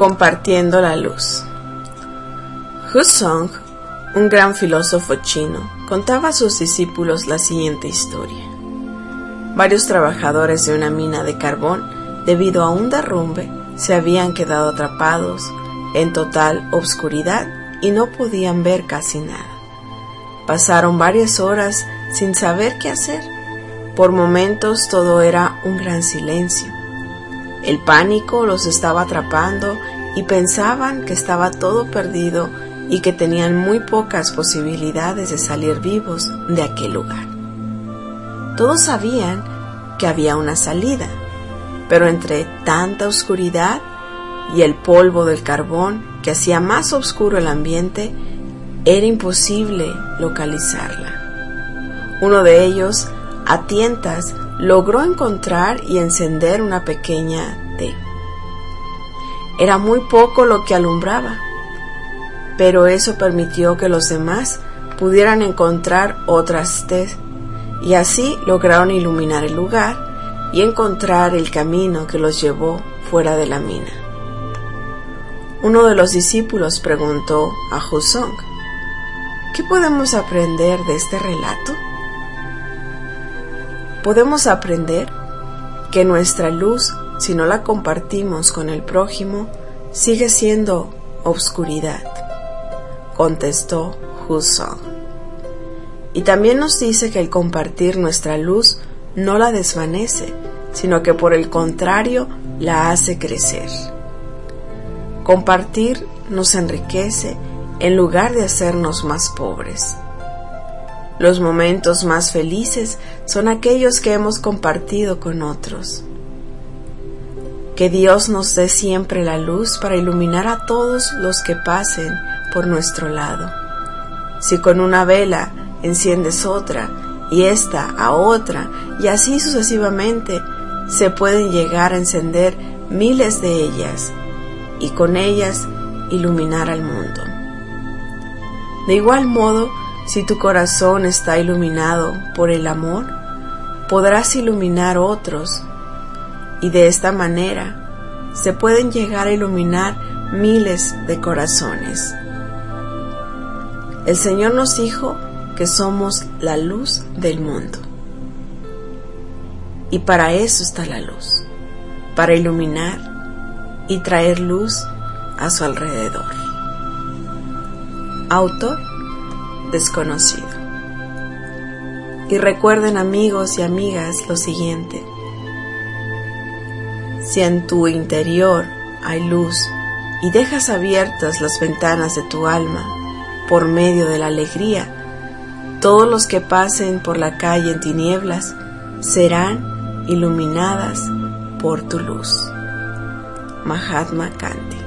Compartiendo la luz. Huzong, un gran filósofo chino, contaba a sus discípulos la siguiente historia. Varios trabajadores de una mina de carbón, debido a un derrumbe, se habían quedado atrapados en total obscuridad y no podían ver casi nada. Pasaron varias horas sin saber qué hacer. Por momentos todo era un gran silencio. El pánico los estaba atrapando y pensaban que estaba todo perdido y que tenían muy pocas posibilidades de salir vivos de aquel lugar. Todos sabían que había una salida, pero entre tanta oscuridad y el polvo del carbón que hacía más oscuro el ambiente, era imposible localizarla. Uno de ellos, a tientas, logró encontrar y encender una pequeña T. Era muy poco lo que alumbraba, pero eso permitió que los demás pudieran encontrar otras T, y así lograron iluminar el lugar y encontrar el camino que los llevó fuera de la mina. Uno de los discípulos preguntó a Huzong: ¿qué podemos aprender de este relato? Podemos aprender que nuestra luz, si no la compartimos con el prójimo, sigue siendo obscuridad, contestó Huzong. Y también nos dice que el compartir nuestra luz no la desvanece, sino que por el contrario la hace crecer. Compartir nos enriquece en lugar de hacernos más pobres. Los momentos más felices son aquellos que hemos compartido con otros. Que Dios nos dé siempre la luz para iluminar a todos los que pasen por nuestro lado. Si con una vela enciendes otra, y esta a otra, y así sucesivamente, se pueden llegar a encender miles de ellas, y con ellas iluminar al mundo. De igual modo, si tu corazón está iluminado por el amor, podrás iluminar otros, y de esta manera se pueden llegar a iluminar miles de corazones. El Señor nos dijo que somos la luz del mundo. Y para eso está la luz, para iluminar y traer luz a su alrededor. Autor desconocido. Y recuerden, amigos y amigas, lo siguiente: si en tu interior hay luz y dejas abiertas las ventanas de tu alma por medio de la alegría, todos los que pasen por la calle en tinieblas serán iluminadas por tu luz. Mahatma Gandhi.